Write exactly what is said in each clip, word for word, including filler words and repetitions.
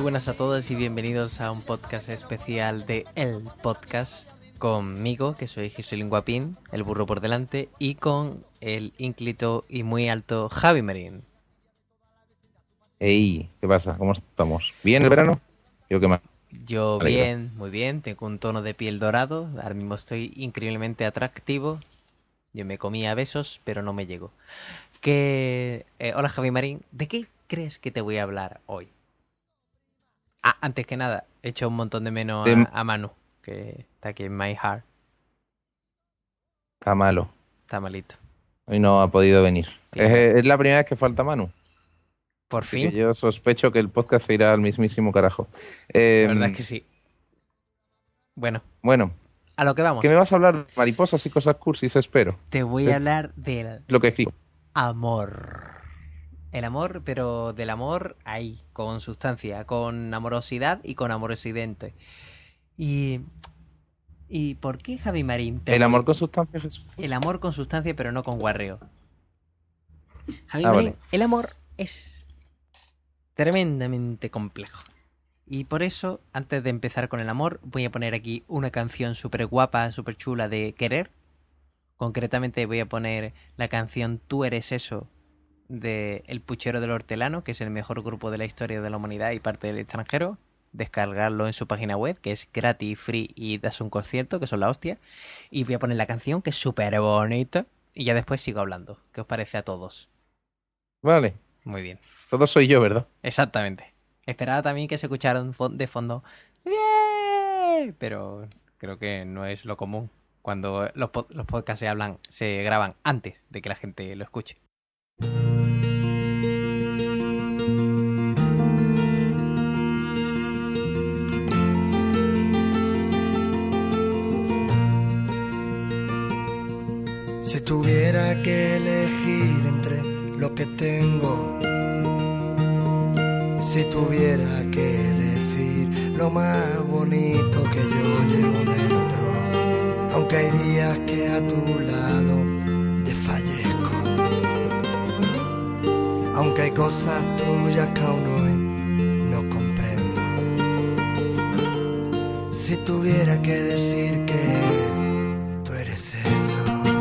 buenas a todos y bienvenidos a un podcast especial de El Podcast conmigo, que soy Giselín Guapín, el burro por delante, y con el ínclito y muy alto Javi Marín. Ey, ¿qué pasa? ¿Cómo estamos? ¿Bien el verano? Yo qué más. Yo bien, muy bien, tengo un tono de piel dorado, ahora mismo estoy increíblemente atractivo. Yo me comía besos, pero no me llego. Que, eh, hola Javi Marín, ¿de qué crees que te voy a hablar hoy? Ah, antes que nada, he hecho un montón de menos De... a, a Manu, que está aquí en My Heart. Está malo. Está malito. Hoy no ha podido venir. Sí. Es, es la primera vez que falta Manu. Por Así fin. que yo sospecho que el podcast se irá al mismísimo carajo. Eh, La verdad es que sí. Bueno, Bueno, a lo que vamos. ¿qué me vas a hablar? Mariposas y cosas cursis, espero. Te voy Es a hablar del lo que digo. amor. El amor, pero del amor ahí, con sustancia, con amorosidad y con amorosidente. Y... ¿Y por qué, Javi Marín? Te El voy- amor con sustancia, Jesús. El amor con sustancia, pero no con guarreo. Javi Ah, Marín, vale. el amor es tremendamente complejo. Y por eso, antes de empezar con el amor, voy a poner aquí una canción súper guapa, súper chula de querer. Concretamente voy a poner la canción Tú eres eso, de El Puchero del Hortelano, que es el mejor grupo de la historia de la humanidad y parte del extranjero. Descargarlo en su página web, que es gratis, free y das un concierto, que son la hostia. Y voy a poner la canción, que es súper bonita. Y ya después sigo hablando. ¿Qué os parece a todos? Vale. Muy bien. Todo soy yo, ¿verdad? Exactamente. Esperaba también que se escucharan fo- de fondo. ¡Bien! Pero creo que no es lo común cuando los, pod- los podcasts se hablan, se graban antes de que la gente lo escuche. Si tuviera que elegir entre lo que tengo, si tuviera que decir lo más bonito que yo llevo dentro, aunque hay días que a tu lado desfallezco, aunque hay cosas tuyas que aún hoy no comprendo, si tuviera que decir que es, tú eres eso.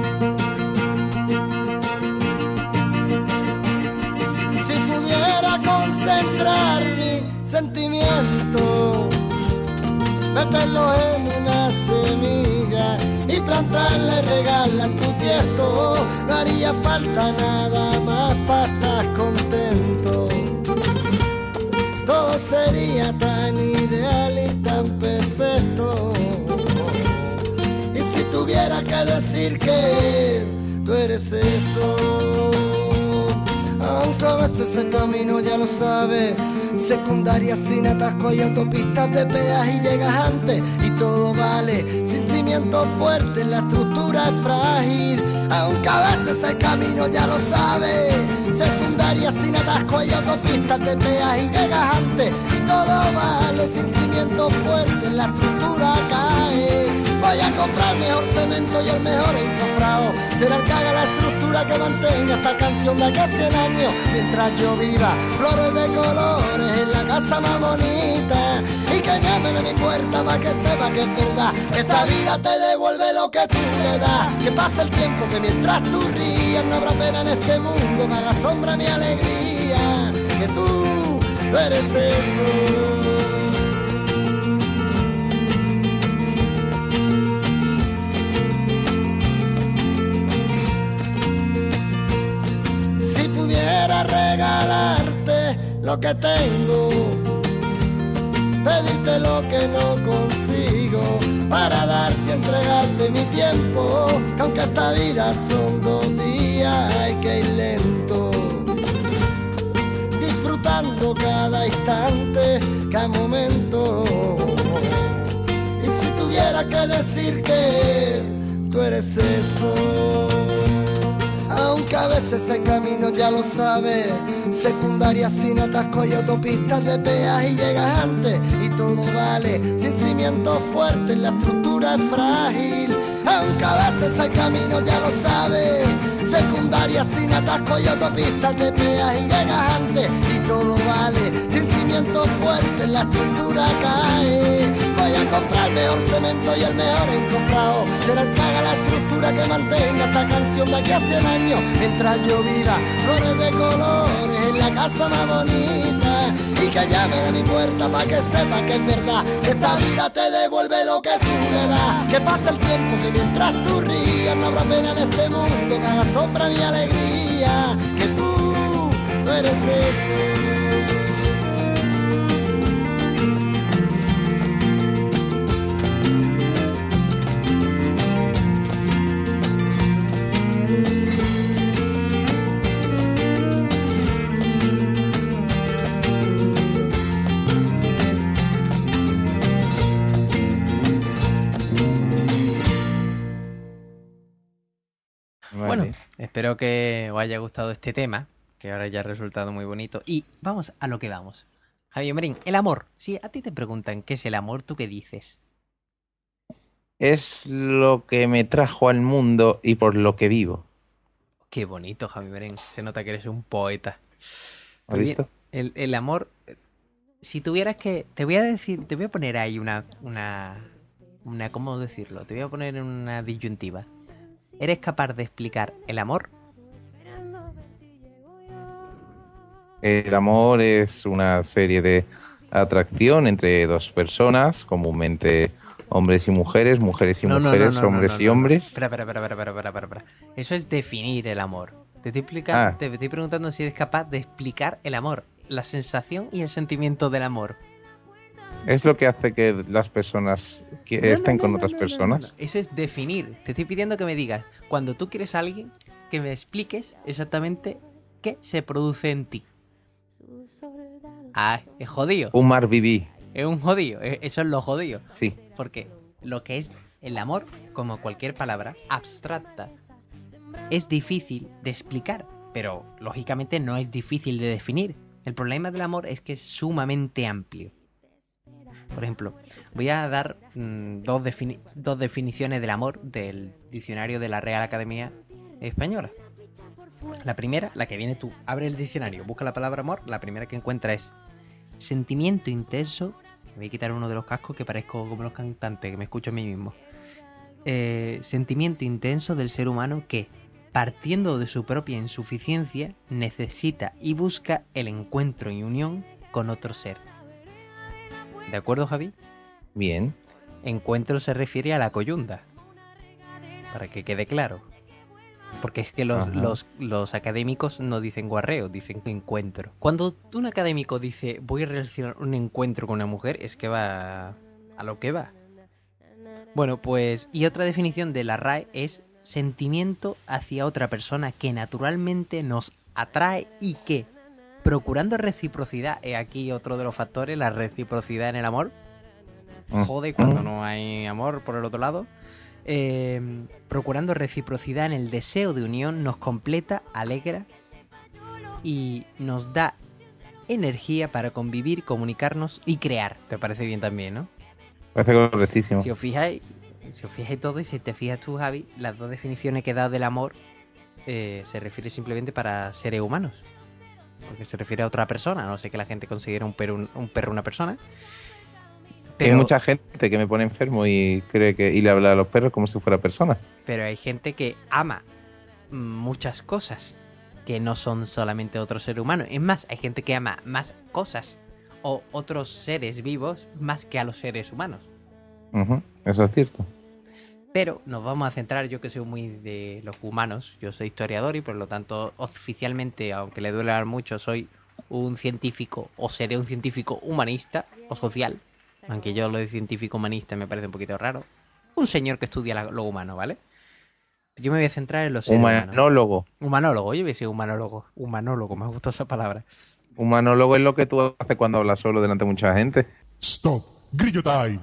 Concentrar mi sentimiento, meterlo en una semilla y plantarla y regarla en tu tiesto. No haría falta nada más para estar contento. Todo sería tan ideal y tan perfecto. Y si tuviera que decir que tú eres eso, aunque a veces el camino ya lo sabes, secundaria sin atasco y autopistas de peaje y llegas antes y todo vale, sin cimiento fuerte la estructura es frágil, aunque a veces el camino ya lo sabes, secundaria sin atasco y autopistas de peaje y llegas antes y todo vale, sin cimiento fuerte la estructura cae. Voy a comprar mejor cemento y el mejor encofrado. Será el que haga la estructura que mantenga esta canción de aquí a cien años. Mientras yo viva, flores de colores en la casa más bonita. Y que llamen a mi puerta para que sepa que es verdad. Que esta vida te devuelve lo que tú le das. Que pasa el tiempo, que mientras tú rías no habrá pena en este mundo. Que haga sombra mi alegría. Que tú, tú eres eso. Regalarte lo que tengo, pedirte lo que no consigo, para darte y entregarte mi tiempo, que aunque esta vida son dos días hay que ir lento, disfrutando cada instante, cada momento. Y si tuviera que decir que tú eres eso, aunque a veces el camino ya lo sabes, secundaria sin atasco y autopistas de peaje y llegas antes y todo vale, sin cimientos fuertes la estructura es frágil, aunque a veces el camino ya lo sabes, secundaria sin atasco y autopistas de peaje y llegas antes y todo vale, sin cimientos cimiento fuerte, la estructura cae. Voy a comprar el mejor cemento y el mejor encofrado. Será el que haga la estructura que mantenga esta canción de aquí a cien años. Mientras yo viva, flores de colores en la casa más bonita. Y que llamen a mi puerta para que sepa que es verdad, que esta vida te devuelve lo que tú le das. Que pasa el tiempo, que mientras tú rías no habrá pena en este mundo, que haga sombra mi alegría. Que tú, tú eres eso. Bueno, espero que os haya gustado este tema, que ahora ya ha resultado muy bonito. Y vamos a lo que vamos. Javier Marín, el amor. Si a ti te preguntan qué es el amor, ¿tú qué dices? Es lo que me trajo al mundo y por lo que vivo. Qué bonito, Javier Marín. Se nota que eres un poeta. ¿Has visto? El, el amor, si tuvieras que... Te voy a decir, te voy a poner ahí una... una, una ¿cómo decirlo? Te voy a poner una disyuntiva. ¿Eres capaz de explicar el amor? El amor es una serie de atracción entre dos personas, comúnmente hombres y mujeres, mujeres y No, no, mujeres, no, no, hombres no, no, y no. hombres. Espera, espera, espera, espera, espera, espera, espera. Eso es definir el amor. Te estoy explicando, Ah. te estoy preguntando si eres capaz de explicar el amor, la sensación y el sentimiento del amor. Es lo que hace que las personas que No, no, estén no, con no, otras no, no, personas. no, no. Eso es definir. Te estoy pidiendo que me digas, cuando tú quieres a alguien, que me expliques exactamente qué se produce en ti. Ah, es jodido. Un mar viví, Es un jodido. Es- Eso es lo jodido. sí. Porque lo que es el amor, como cualquier palabra abstracta, es difícil de explicar, pero lógicamente no es difícil de definir. El problema del amor es que es sumamente amplio. Por ejemplo, voy a dar mmm, dos, defini- dos definiciones del amor del diccionario de la Real Academia Española. La primera, la que viene tú, abre el diccionario, busca la palabra amor, la primera que encuentra es sentimiento intenso. Me voy a quitar uno de los cascos que parezco como los cantantes, que me escucho a mí mismo. Eh, sentimiento intenso del ser humano que, partiendo de su propia insuficiencia, necesita y busca el encuentro y unión con otro ser. ¿De acuerdo, Javi? Bien. Encuentro se refiere a la coyunda, para que quede claro. Porque es que los, los, los académicos no dicen guarreo, dicen encuentro. Cuando un académico dice voy a realizar un encuentro con una mujer, es que va a lo que va. Bueno, pues, y otra definición de la R A E es sentimiento hacia otra persona que naturalmente nos atrae y que, procurando reciprocidad, es aquí otro de los factores, la reciprocidad en el amor. Jode cuando no hay amor por el otro lado. Eh, procurando reciprocidad en el deseo de unión, nos completa, alegra y nos da energía para convivir, comunicarnos y crear. ¿Te parece bien también, no? Parece correctísimo. Si os fijáis, si os fijáis todo y si te fijas tú, Javi, las dos definiciones que he dado del amor eh, se refiere simplemente para seres humanos. Porque se refiere a otra persona. No sé que la gente considera un perro un, un perro una persona. Pero hay mucha gente que me pone enfermo y cree que y le habla a los perros como si fuera persona. Pero hay gente que ama muchas cosas que no son solamente otro ser humano. Es más, hay gente que ama más cosas o otros seres vivos más que a los seres humanos. Uh-huh. Eso es cierto. Pero nos vamos a centrar, yo que soy muy de los humanos, yo soy historiador y por lo tanto oficialmente, aunque le duele mucho, soy un científico o seré un científico humanista o social. Aunque yo lo de científico humanista me parece un poquito raro. Un señor que estudia la, lo humano, ¿vale? Yo me voy a centrar en los seres humanos. Humanólogo. Humanólogo, yo voy a decir humanólogo. Humanólogo, me gustó esa palabra. Humanólogo es lo que tú haces cuando hablas solo delante de mucha gente. Stop. Grillo time.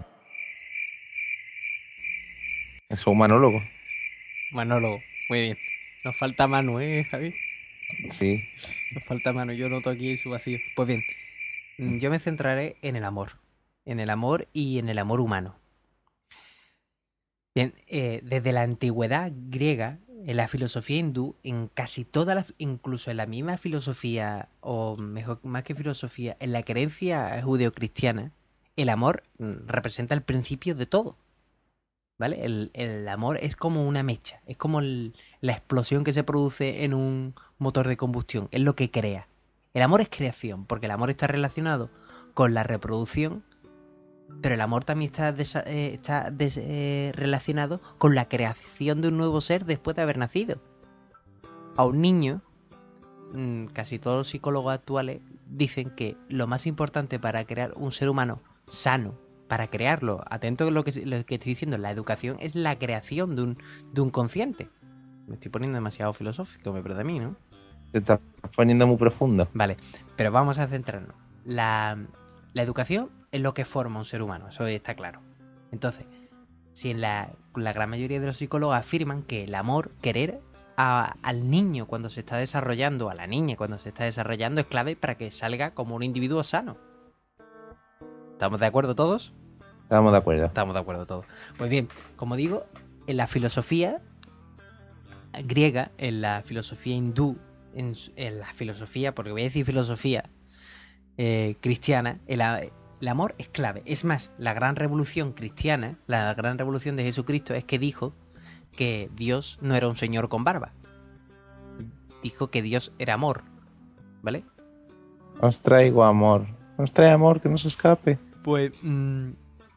Eso es humanólogo. Humanólogo, muy bien. Nos falta mano, ¿eh, Javi? Sí. Nos falta mano, yo noto aquí su vacío. Pues bien, yo me centraré en el amor. En el amor y en el amor humano. Bien, eh, desde la antigüedad griega, en la filosofía hindú, en casi toda la, incluso en la misma filosofía, o mejor, más que filosofía, en la creencia judeocristiana, el amor mm, representa el principio de todo. ¿Vale? El, el amor es como una mecha, es como el- la explosión que se produce en un motor de combustión, es lo que crea. El amor es creación, porque el amor está relacionado con la reproducción, pero el amor también está, desa- eh, está des- eh, relacionado con la creación de un nuevo ser después de haber nacido. A un niño, mm, casi todos los psicólogos actuales dicen que lo más importante para crear un ser humano sano, para crearlo, atento a lo que, lo que estoy diciendo, la educación es la creación de un, de un consciente. Me estoy poniendo demasiado filosófico, me parece a mí, ¿no? Te estás poniendo muy profundo. Vale, pero vamos a centrarnos. La, la educación es lo que forma un ser humano, eso está claro. Entonces, si en la, la gran mayoría de los psicólogos afirman que el amor, querer a- al niño cuando se está desarrollando, a la niña cuando se está desarrollando, es clave para que salga como un individuo sano. ¿Estamos de acuerdo todos? Estamos de acuerdo. Estamos de acuerdo todos. Pues bien, como digo, en la filosofía griega, en la filosofía hindú, en, su- en la filosofía, porque voy a decir filosofía eh, cristiana, el, a- el amor es clave. Es más, la gran revolución cristiana, la gran revolución de Jesucristo es que dijo que Dios no era un señor con barba. Dijo que Dios era amor, ¿vale? Os traigo amor. Os trae amor que no se escape. Pues, mm,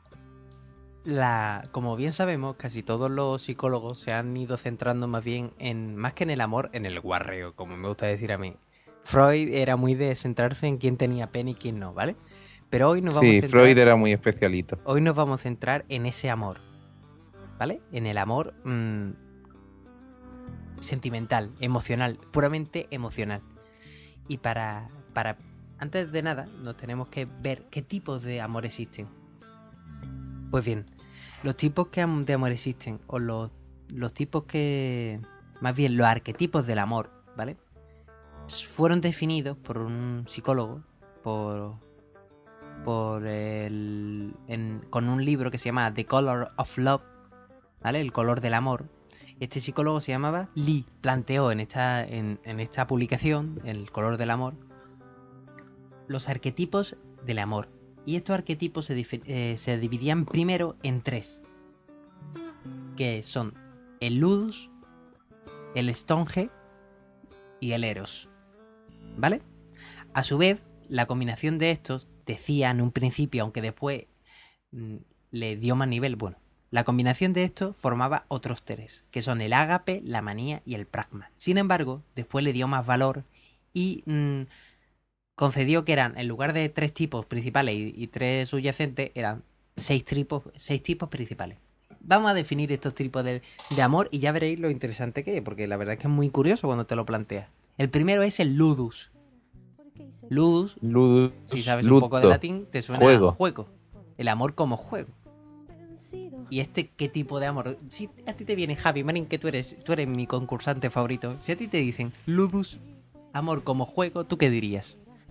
la, como bien sabemos, casi todos los psicólogos se han ido centrando más bien en, más que en el amor, en el guarreo, como me gusta decir a mí. Freud era muy de centrarse en quién tenía pene y quién no, ¿vale? Pero hoy nos vamos Sí, a centrar, Freud era muy especialito. hoy nos vamos a centrar en ese amor, ¿vale? En el amor mm, sentimental, emocional, puramente emocional. Y para, para, antes de nada, nos tenemos que ver qué tipos de amor existen. Pues bien, los tipos que am- de amor existen, o los, los tipos que, más bien los arquetipos del amor, ¿vale? Fueron definidos por un psicólogo, por, por el, en- con un libro que se llama The Color of Love, ¿vale? El color del amor. Este psicólogo se llamaba Lee. Planteó en esta, en, en esta publicación, El color del amor, los arquetipos del amor. Y estos arquetipos se, dife- eh, se dividían primero en tres, que son el ludus, el estonge y el eros, ¿vale? A su vez, la combinación de estos decía en un principio, aunque después mm, le dio más nivel, bueno, la combinación de estos formaba otros tres, que son el ágape, la manía y el pragma. Sin embargo, después le dio más valor y mm, concedió que eran, en lugar de tres tipos principales y, y tres subyacentes, eran seis tipos, seis tipos principales. Vamos a definir estos tipos de, de amor y ya veréis lo interesante que es, porque la verdad es que es muy curioso cuando te lo planteas. El primero es el ludus. Ludus, Ludus, si sabes un ludo, poco de latín, te suena juego. a juego. El amor como juego. ¿Y este qué tipo de amor? Si a ti te viene Javi, Marín, que tú eres, tú eres mi concursante favorito. Si a ti te dicen ludus, amor como juego, ¿tú qué dirías?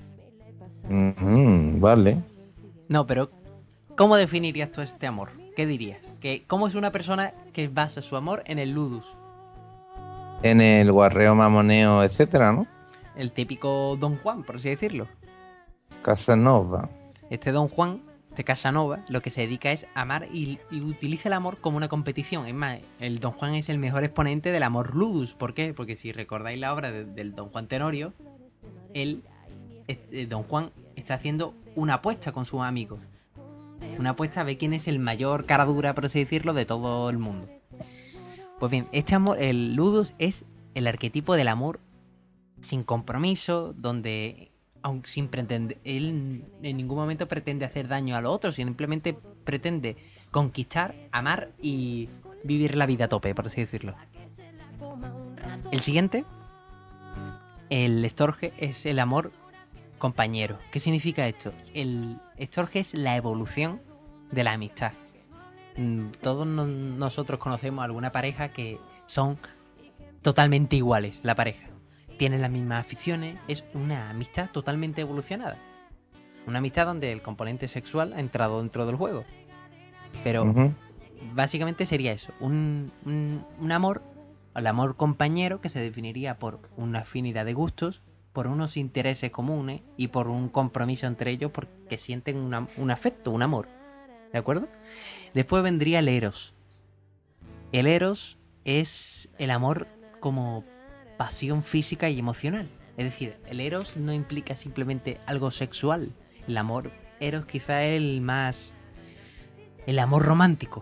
Ujú, vale. No, pero ¿cómo definirías tú este amor? ¿Qué dirías? ¿Que ¿Cómo es una persona que basa su amor en el ludus? En el guarreo, mamoneo, etcétera, ¿no? El típico Don Juan, por así decirlo. Casanova. Este Don Juan de Casanova lo que se dedica es amar y, y utiliza el amor como una competición. Es más, el Don Juan es el mejor exponente del amor ludus. ¿Por qué? Porque si recordáis la obra de- del Don Juan Tenorio, él, este, Don Juan está haciendo una apuesta con sus amigos. Una apuesta a ver quién es el mayor cara dura, por así decirlo, de todo el mundo. Pues bien, este amor, el ludus, es el arquetipo del amor sin compromiso, donde aun sin pretender, él en ningún momento pretende hacer daño a los otros, simplemente pretende conquistar, amar y vivir la vida a tope, por así decirlo. El siguiente, el estorge, es el amor compañero. ¿Qué significa esto? El estorge es la evolución de la amistad. Mm, Todos no- nosotros conocemos alguna pareja que son totalmente iguales, la pareja. Tienen las mismas aficiones, es una amistad totalmente evolucionada. Una amistad donde el componente sexual ha entrado dentro del juego. Pero Ujú. básicamente sería eso, un, un, un amor El amor compañero, que se definiría por una afinidad de gustos, por unos intereses comunes y por un compromiso entre ellos porque sienten una- un afecto, un amor. ¿De acuerdo? Después vendría el eros. El eros es el amor como pasión física y emocional. Es decir, el eros no implica simplemente algo sexual. El amor eros quizá es el más... el amor romántico.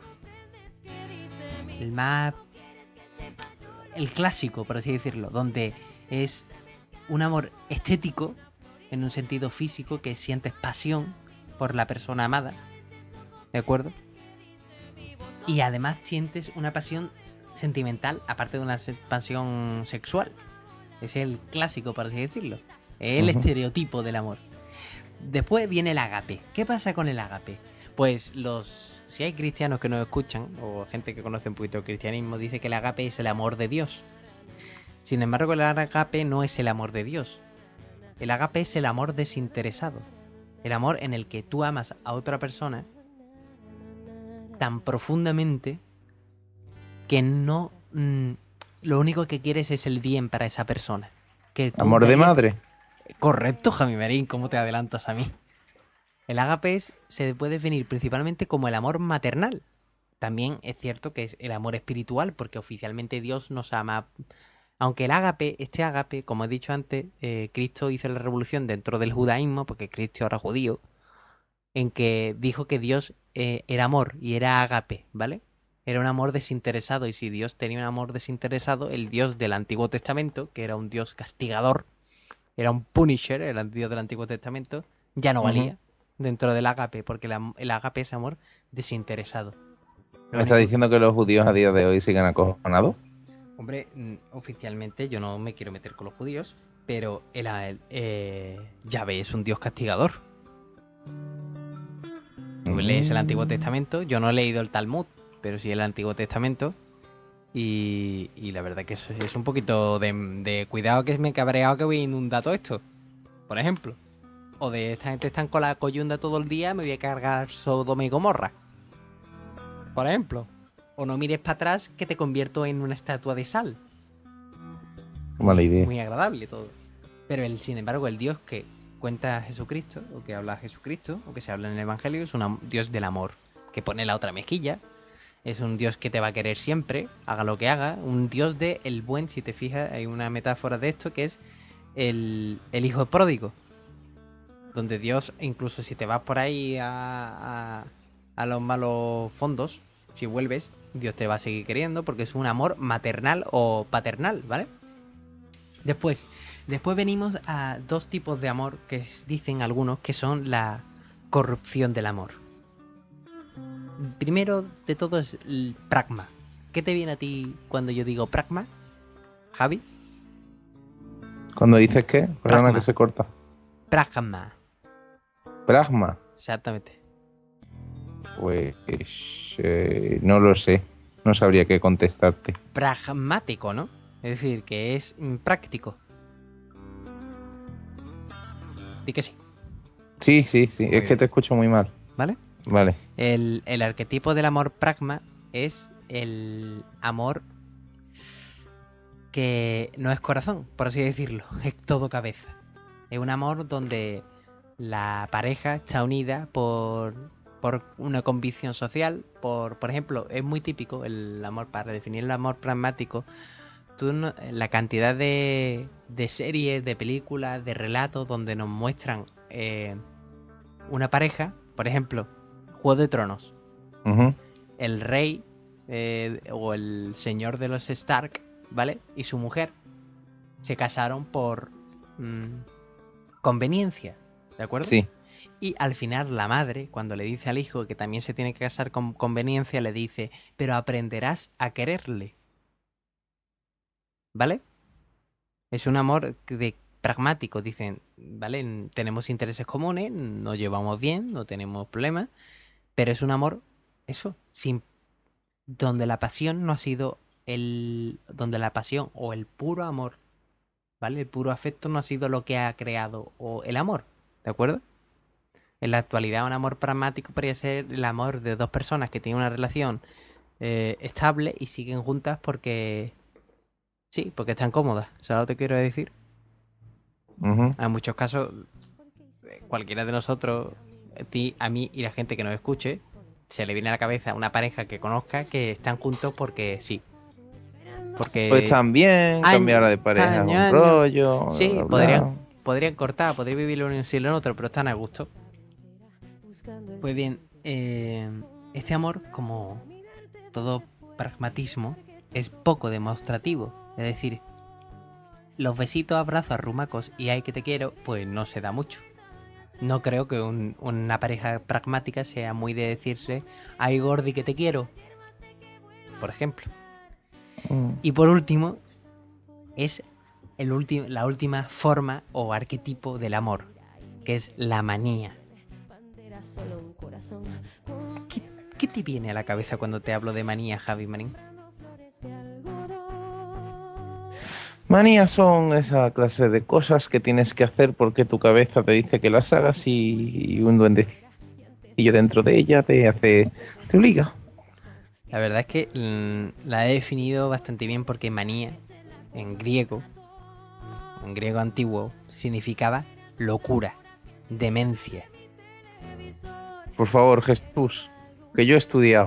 El más... el clásico, por así decirlo. Donde es un amor estético, en un sentido físico, que sientes pasión por la persona amada. ¿De acuerdo? Y además sientes una pasión sentimental, aparte de una se- pasión sexual. Es el clásico, por así decirlo. El Ujú. estereotipo del amor. Después viene el ágape. ¿Qué pasa con el ágape? Pues los... si hay cristianos que nos escuchan, o gente que conoce un poquito el cristianismo, dice que el ágape es el amor de Dios. Sin embargo, el ágape no es el amor de Dios. El ágape es el amor desinteresado. El amor en el que tú amas a otra persona tan profundamente que no... mm, lo único que quieres es el bien para esa persona. Que tú Amor de hayas- madre. Correcto, Javi Marín, ¿cómo te adelantas a mí? El ágape es- se puede definir principalmente como el amor maternal. También es cierto que es el amor espiritual, porque oficialmente Dios nos ama. Aunque el ágape, este ágape, como he dicho antes, eh, Cristo hizo la revolución dentro del judaísmo, porque Cristo era judío, en que dijo que Dios eh, era amor y era ágape, ¿vale? Era un amor desinteresado, y si Dios tenía un amor desinteresado, el Dios del Antiguo Testamento, que era un Dios castigador, era un Punisher, el Dios del Antiguo Testamento, ya no Ujú. valía dentro del ágape, porque el, am- el ágape es amor desinteresado. Lo ¿Me estás único- diciendo que los judíos a día de hoy siguen acojonados? Hombre, mm, oficialmente yo no me quiero meter con los judíos, pero el, el, eh, Yahvé es un Dios castigador. Tú lees el Antiguo Testamento, yo no he leído el Talmud, pero sí el Antiguo Testamento. Y, y la verdad que es, es un poquito de, de cuidado, que me he cabreado que voy a inundar todo esto, por ejemplo. O de esta gente están con la coyunda todo el día, me voy a cargar Sodoma y Gomorra, por ejemplo. O no mires para atrás, que te convierto en una estatua de sal. Mala Muy, idea. muy agradable todo. Pero el, sin embargo, el Dios que cuenta a Jesucristo, o que habla a Jesucristo, o que se habla en el Evangelio, es un am- Dios del amor, que pone la otra mejilla. Es un Dios que te va a querer siempre, haga lo que haga. Un Dios de el buen, si te fijas, hay una metáfora de esto que es el, el hijo pródigo. Donde Dios, incluso si te vas por ahí a, a, a los malos fondos, si vuelves, Dios te va a seguir queriendo porque es un amor maternal o paternal, ¿vale? Después, después venimos a dos tipos de amor que dicen algunos que son la corrupción del amor. Primero de todo es el pragma. ¿Qué te viene a ti cuando yo digo pragma, Javi? Cuando dices que, perdona Pragma. que se corta. Pragma, Pragma. exactamente. Pues eh, no lo sé. No sabría qué contestarte. Pragmático, ¿no? Es decir, que es mm, práctico. Di que sí, Sí, sí, sí. Muy es que bien. te escucho muy mal. ¿vale? Vale. El, el arquetipo del amor pragma es el amor que no es corazón, por así decirlo, es todo cabeza. Es un amor donde la pareja está unida por, por una convicción social, por, por ejemplo, es muy típico el amor, para definir el amor pragmático, tú no- la cantidad de, de series, de películas, de relatos donde nos muestran eh, una pareja, por ejemplo, Juego de Tronos, Ujú. el rey eh, o el señor de los Stark, ¿vale? Y su mujer se casaron por mm, conveniencia, ¿de acuerdo? Sí. Y al final la madre, cuando le dice al hijo que también se tiene que casar con conveniencia, le dice, pero aprenderás a quererle, ¿vale? Es un amor de pragmático, dicen, ¿vale? Tenemos intereses comunes, nos llevamos bien, no tenemos problemas, pero es un amor, eso, sin donde la pasión no ha sido el donde la pasión o el puro amor, ¿vale? El puro afecto no ha sido lo que ha creado o el amor, ¿de acuerdo? En la actualidad un amor pragmático podría ser el amor de dos personas que tienen una relación eh, estable y siguen juntas porque Sí, porque están cómodas, ¿sabes lo que te quiero decir? Ujú. En muchos casos, cualquiera de nosotros, a ti, a mí y la gente que nos escuche, se le viene a la cabeza una pareja que conozca que están juntos porque sí. Pues Porque también, cambiar año, de pareja es año, un año. rollo, bla, Sí, bla, podrían, bla. podrían cortar, podrían vivir lo uno sin lo otro, pero están a gusto. Pues bien, eh, este amor, como todo pragmatismo, es poco demostrativo. Es decir, los besitos, abrazos, arrumacos y ay que te quiero, pues no se da mucho. No creo que un- una pareja pragmática sea muy de decirse ay gordi que te quiero, por ejemplo. Mm. Y por último, es el ulti- la última forma o arquetipo del amor, que es la manía. ¿Qué, qué te viene a la cabeza cuando te hablo de manía, Javi Marín? Manías son esa clase de cosas que tienes que hacer porque tu cabeza te dice que las hagas y, y un duendecillo dentro de ella te hace, te obliga. La verdad es que mm, la he definido bastante bien porque manía, en griego, en griego antiguo, significaba locura, demencia. Por favor, Jesús, que yo he estudiado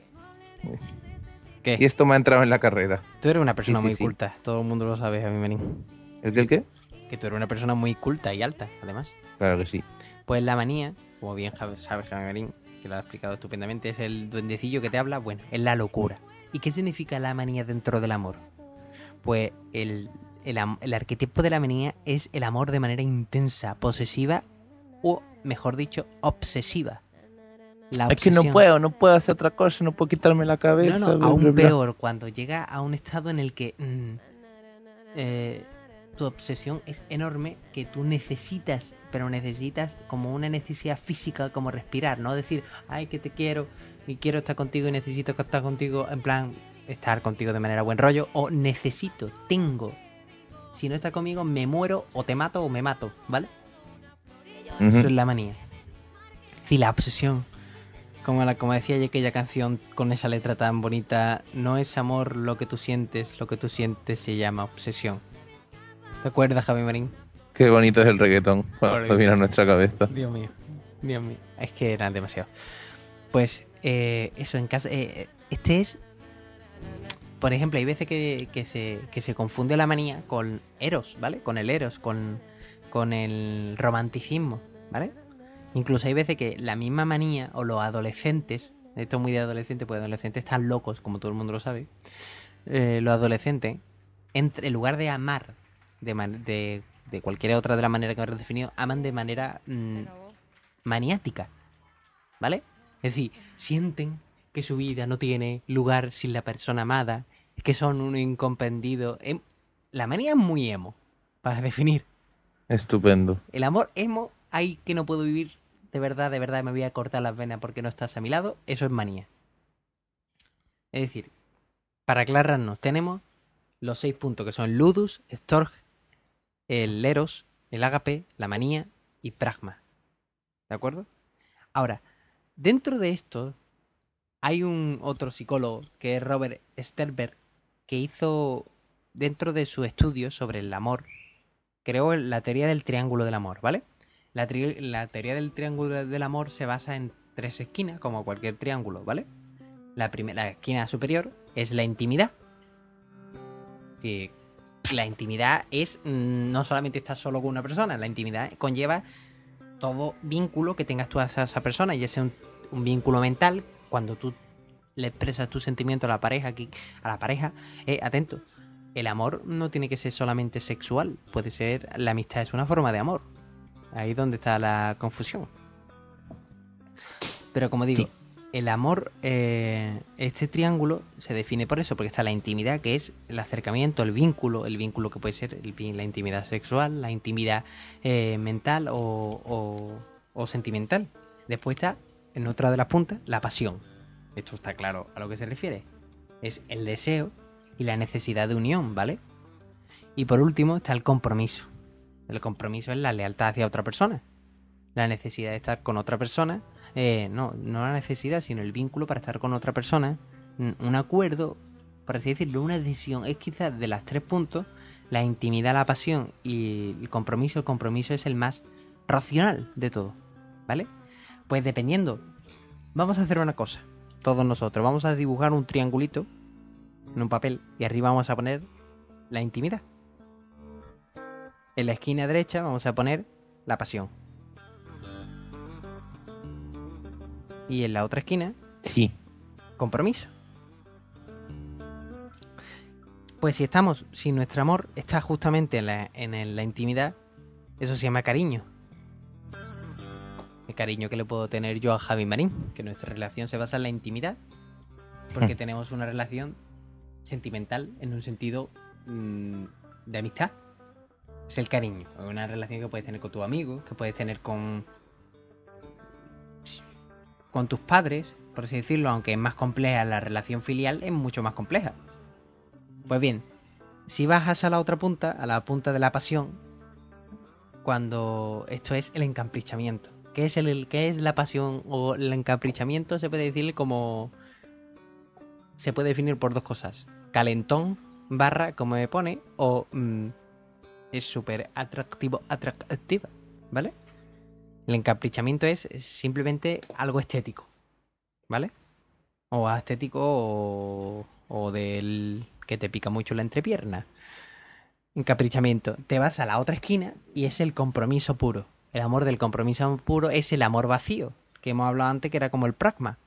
¿Qué? y esto me ha entrado en la carrera. Tú eres una Sí, persona sí, muy sí. culta, todo el mundo lo sabe, Javi Marín. ¿El qué, el qué? Que tú eres una persona muy culta y alta, además. Claro que sí. Pues la manía, como bien Javi- sabe Javi Marín, que lo ha explicado estupendamente, es el duendecillo que te habla, bueno, es la locura. ¿Y qué significa la manía dentro del amor? Pues el, el, am- el arquetipo de la manía es el amor de manera intensa, posesiva o, mejor dicho, obsesiva. La Es que no obsesión. puedo, no puedo hacer otra cosa, no puedo quitarme la cabeza. No, no, bla, aún bla, bla. peor, cuando llega a un estado en el que mm, eh, tu obsesión es enorme, que tú necesitas, pero necesitas como una necesidad física, como respirar, no decir, ay, que te quiero y quiero estar contigo y necesito estar contigo, en plan, estar contigo de manera buen rollo, o necesito, tengo, si no estás conmigo me muero o te mato o me mato, ¿vale? Ujú. Eso es la manía. Sí, la obsesión. Como, la, como decía ya aquella canción con esa letra tan bonita, no es amor lo que tú sientes, lo que tú sientes se llama obsesión. ¿Recuerdas, Javi Marín? Qué bonito es el reggaetón cuando Correcto. viene a nuestra cabeza. Dios mío, Dios mío. Es que eran demasiado. Pues eh, eso, en caso... eh, este es... Por ejemplo, hay veces que, que, se, que se confunde la manía con Eros, ¿vale? Con el Eros, con, con el romanticismo, ¿vale? Incluso hay veces que la misma manía o los adolescentes, esto es muy de adolescentes, porque adolescentes están locos, como todo el mundo lo sabe, eh, los adolescentes, entre, en lugar de amar de, man, de, de cualquier otra de la manera que hemos definido, aman de manera mmm, maniática, ¿vale? Es decir, sienten que su vida no tiene lugar sin la persona amada, que son un incomprendido. Em, la manía es muy emo, para definir. Estupendo. El amor emo, hay que no puedo vivir, de verdad, de verdad me voy a cortar las venas porque no estás a mi lado, eso es manía. Es decir, para aclararnos, tenemos los seis puntos que son ludus, storg, el eros, el ágape, la manía y pragma. ¿De acuerdo? Ahora, dentro de esto hay un otro psicólogo que es Robert Sternberg que hizo, dentro de su estudio sobre el amor, creó la teoría del triángulo del amor, ¿vale? La, tri la teoría del triángulo del amor se basa en tres esquinas, como cualquier triángulo, ¿vale? La, la esquina superior es la intimidad. Que la intimidad es mmm, no solamente estar solo con una persona, la intimidad conlleva todo vínculo que tengas tú a esa, a esa persona, ya sea un, un vínculo mental, cuando tú le expresas tu sentimiento a la pareja, aquí, a la pareja, eh, atento. El amor no tiene que ser solamente sexual, puede ser, la amistad es una forma de amor. Ahí es donde está la confusión. Pero como digo, sí. el amor, eh, este triángulo se define por eso, porque está la intimidad, que es el acercamiento, el vínculo, el vínculo que puede ser el, la intimidad sexual, la intimidad eh, mental o, o, o sentimental. Después está, en otra de las puntas, la pasión. Esto está claro a lo que se refiere. Es el deseo y la necesidad de unión, ¿vale? Y por último está el compromiso. El compromiso es la lealtad hacia otra persona. La necesidad de estar con otra persona. Eh, no, no la necesidad, sino el vínculo para estar con otra persona. Un acuerdo por así decirlo, una decisión. Es quizás de las tres puntos, la intimidad, la pasión y el compromiso. El compromiso es el más racional de todo, ¿vale? Pues dependiendo, vamos a hacer una cosa, todos nosotros, vamos a dibujar un triangulito en un papel y arriba vamos a poner la intimidad. En la esquina derecha vamos a poner la pasión. Y en la otra esquina, Sí. compromiso. Pues si estamos, si nuestro amor está justamente en la, en el- la intimidad, eso se llama cariño. El cariño que le puedo tener yo a Javi Marín, que nuestra relación se basa en la intimidad, porque tenemos una relación sentimental en un sentido mm, de amistad. Es el cariño, es una relación que puedes tener con tus amigos, que puedes tener con con tus padres, por así decirlo, aunque es más compleja, la relación filial es mucho más compleja. Pues bien, si bajas a la otra punta, a la punta de la pasión, cuando esto es el encaprichamiento. ¿Qué es, el, el- qué es la pasión o el encaprichamiento? Se puede decir como... Se puede definir por dos cosas. Calentón, barra, como me pone, o mm, es súper atractivo, atractiva, ¿vale? El encaprichamiento es simplemente algo estético, ¿vale? O estético o, o del que te pica mucho la entrepierna. Encaprichamiento. Te vas a la otra esquina y es el compromiso puro. El amor del compromiso puro es el amor vacío, que hemos hablado antes, que era como el pragma.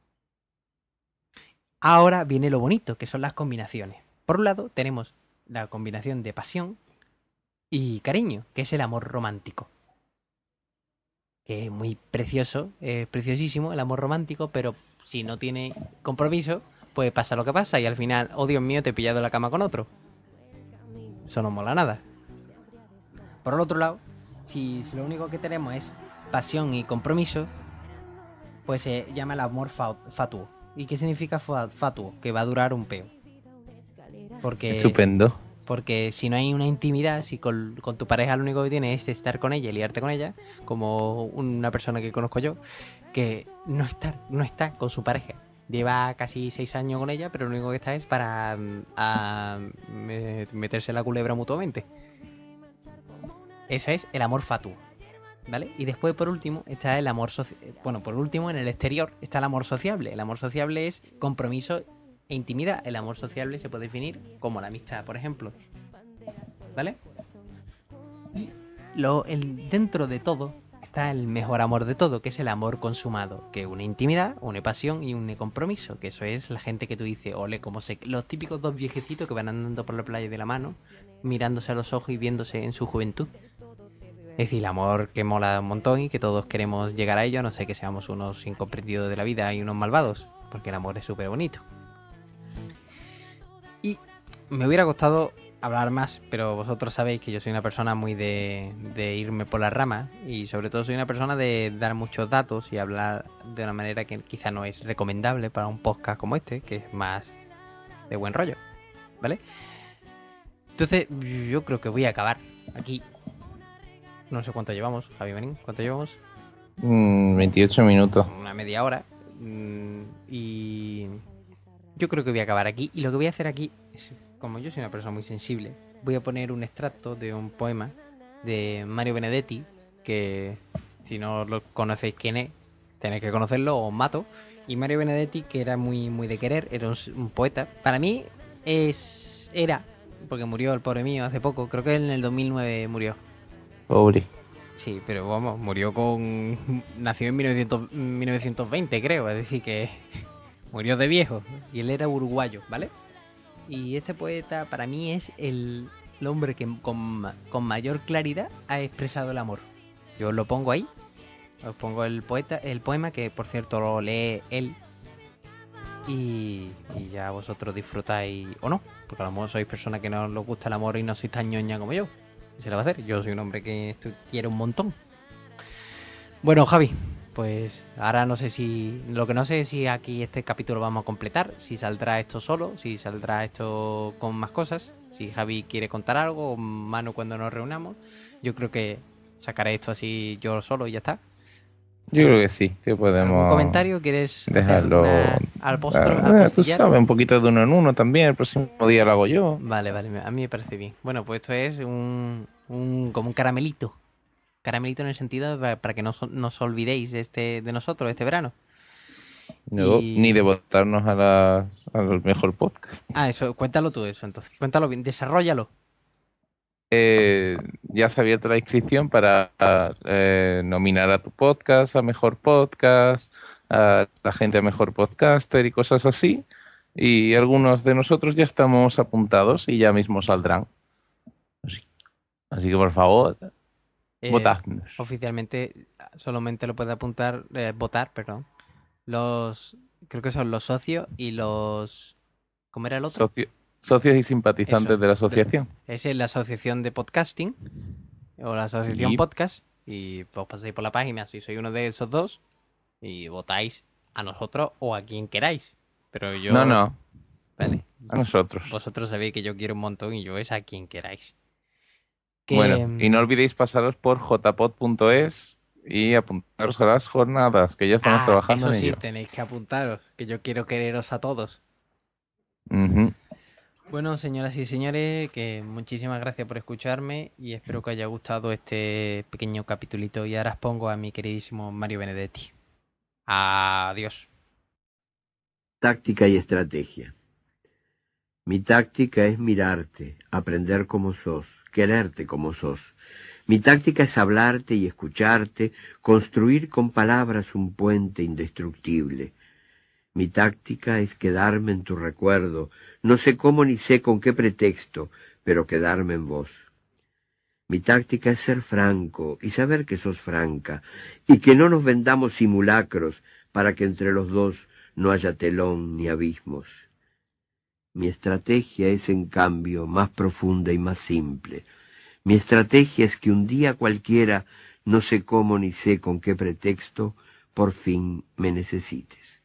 Ahora viene lo bonito, que son las combinaciones. Por un lado tenemos la combinación de pasión y cariño, que es el amor romántico. Que es muy precioso, es preciosísimo el amor romántico, pero si no tiene compromiso, pues pasa lo que pasa y al final, oh Dios mío, te he pillado en la cama con otro. Eso no mola nada. Por el otro lado, si, si lo único que tenemos es pasión y compromiso, pues se llama el amor fa- fatuo. ¿Y qué significa fa- fatuo? Que va a durar un peo. Porque, Estupendo. porque si no hay una intimidad, si con, con tu pareja lo único que tienes es estar con ella y liarte con ella, como una persona que conozco yo, que no está, no está con su pareja. Lleva casi seis años con ella, pero lo único que está es para mm, a, me- meterse la culebra mutuamente. Ese es el amor fatuo, ¿vale? Y después, por último, está el amor sociable. Bueno, por último, en el exterior está el amor sociable. El amor sociable es compromiso e intimidad. El amor sociable se puede definir como la amistad, por ejemplo. ¿Vale? Y lo, el, dentro de todo está el mejor amor de todo, que es el amor consumado, que es una intimidad, una pasión y un compromiso, que eso es la gente que tú dices, ole, como se... Los típicos dos viejecitos que van andando por la playa de la mano, mirándose a los ojos y viéndose en su juventud. Es decir, el amor que mola un montón y que todos queremos llegar a ello, a no sé que seamos unos incomprendidos de la vida y unos malvados, porque el amor es súper bonito. Y me hubiera gustado hablar más, pero vosotros sabéis que yo soy una persona muy de, de irme por las ramas y sobre todo soy una persona de dar muchos datos y hablar de una manera que quizá no es recomendable para un podcast como este, que es más de buen rollo, ¿vale? Entonces yo creo que voy a acabar aquí. No sé cuánto llevamos, Javi Marín, ¿cuánto llevamos? Mm, veintiocho minutos. Una media hora. Mm, Y yo creo que voy a acabar aquí. Y lo que voy a hacer aquí es, como yo soy una persona muy sensible, voy a poner un extracto de un poema de Mario Benedetti, que si no lo conocéis quién es, tenéis que conocerlo o os mato. Y Mario Benedetti, que era muy, muy de querer, era un, un poeta. Para mí es era, porque murió el pobre mío hace poco, creo que en el dos mil nueve murió. Pobre. Sí, pero vamos, murió con... Nació en mil novecientos, mil novecientos veinte, creo, es decir, que murió de viejo. Y él era uruguayo, ¿vale? Y este poeta para mí es el, el hombre que con, ma- con mayor claridad ha expresado el amor. Yo os lo pongo ahí, os pongo el poeta, el poema, que por cierto lo lee él. Y, y ya vosotros disfrutáis o no, porque a lo mejor sois personas que no os gusta el amor y no sois tan ñoña como yo. ¿Qué se le va a hacer? Yo soy un hombre que esto quiere un montón. Bueno, Javi, pues ahora no sé si... Lo que no sé es si aquí este capítulo vamos a completar, si saldrá esto solo, si saldrá esto con más cosas, si Javi quiere contar algo, o Manu cuando nos reunamos. Yo creo que sacaré esto así yo solo y ya está. Yo creo que sí, que podemos... ¿Un comentario? ¿Quieres dejarlo hacer una al postro? Ah, tú sabes, un poquito de uno en uno también. El próximo día lo hago yo. Vale, vale, a mí me parece bien. Bueno, pues esto es un, un como un caramelito. Caramelito en el sentido para, para que no so- nos olvidéis de, este, de nosotros este verano. No, Y- Ni de votarnos a las, al mejor podcast. Ah, eso, cuéntalo tú eso entonces. Cuéntalo bien, desarrollalo. Eh, ya se ha abierto la inscripción para eh, nominar a tu podcast, a mejor podcast, a la gente a mejor podcaster y cosas así. Y algunos de nosotros ya estamos apuntados y ya mismo saldrán. Así, así que por favor, Eh, votadnos. Oficialmente solamente lo puede apuntar, eh, votar, perdón. Los, creo que son los socios y los... ¿Cómo era el otro? Socio- socios y simpatizantes Eso, de la asociación. Es en la asociación de podcasting o la asociación Sí. podcast y pues pasáis por la página si sois uno de esos dos y votáis a nosotros o a quien queráis. Pero yo... No, no, Vale. a nosotros. Vosotros sabéis que yo quiero un montón y yo es a quien queráis. Que, Bueno, y no olvidéis pasaros por jpod punto es y apuntaros a las jornadas, que ya estamos ah, trabajando eso en sí, ello. tenéis que apuntaros, que yo quiero quereros a todos. Ujú. Bueno, señoras y señores, que muchísimas gracias por escucharme y espero que os haya gustado este pequeño capitulito. Y ahora os pongo a mi queridísimo Mario Benedetti. Adiós. Táctica y estrategia. Mi táctica es mirarte, aprender como sos, quererte como sos. Mi táctica es hablarte y escucharte, construir con palabras un puente indestructible. Mi táctica es quedarme en tu recuerdo, no sé cómo ni sé con qué pretexto, pero quedarme en vos. Mi táctica es ser franco y saber que sos franca, y que no nos vendamos simulacros para que entre los dos no haya telón ni abismos. Mi estrategia es, en cambio, más profunda y más simple. Mi estrategia es que un día cualquiera, no sé cómo ni sé con qué pretexto, por fin me necesites.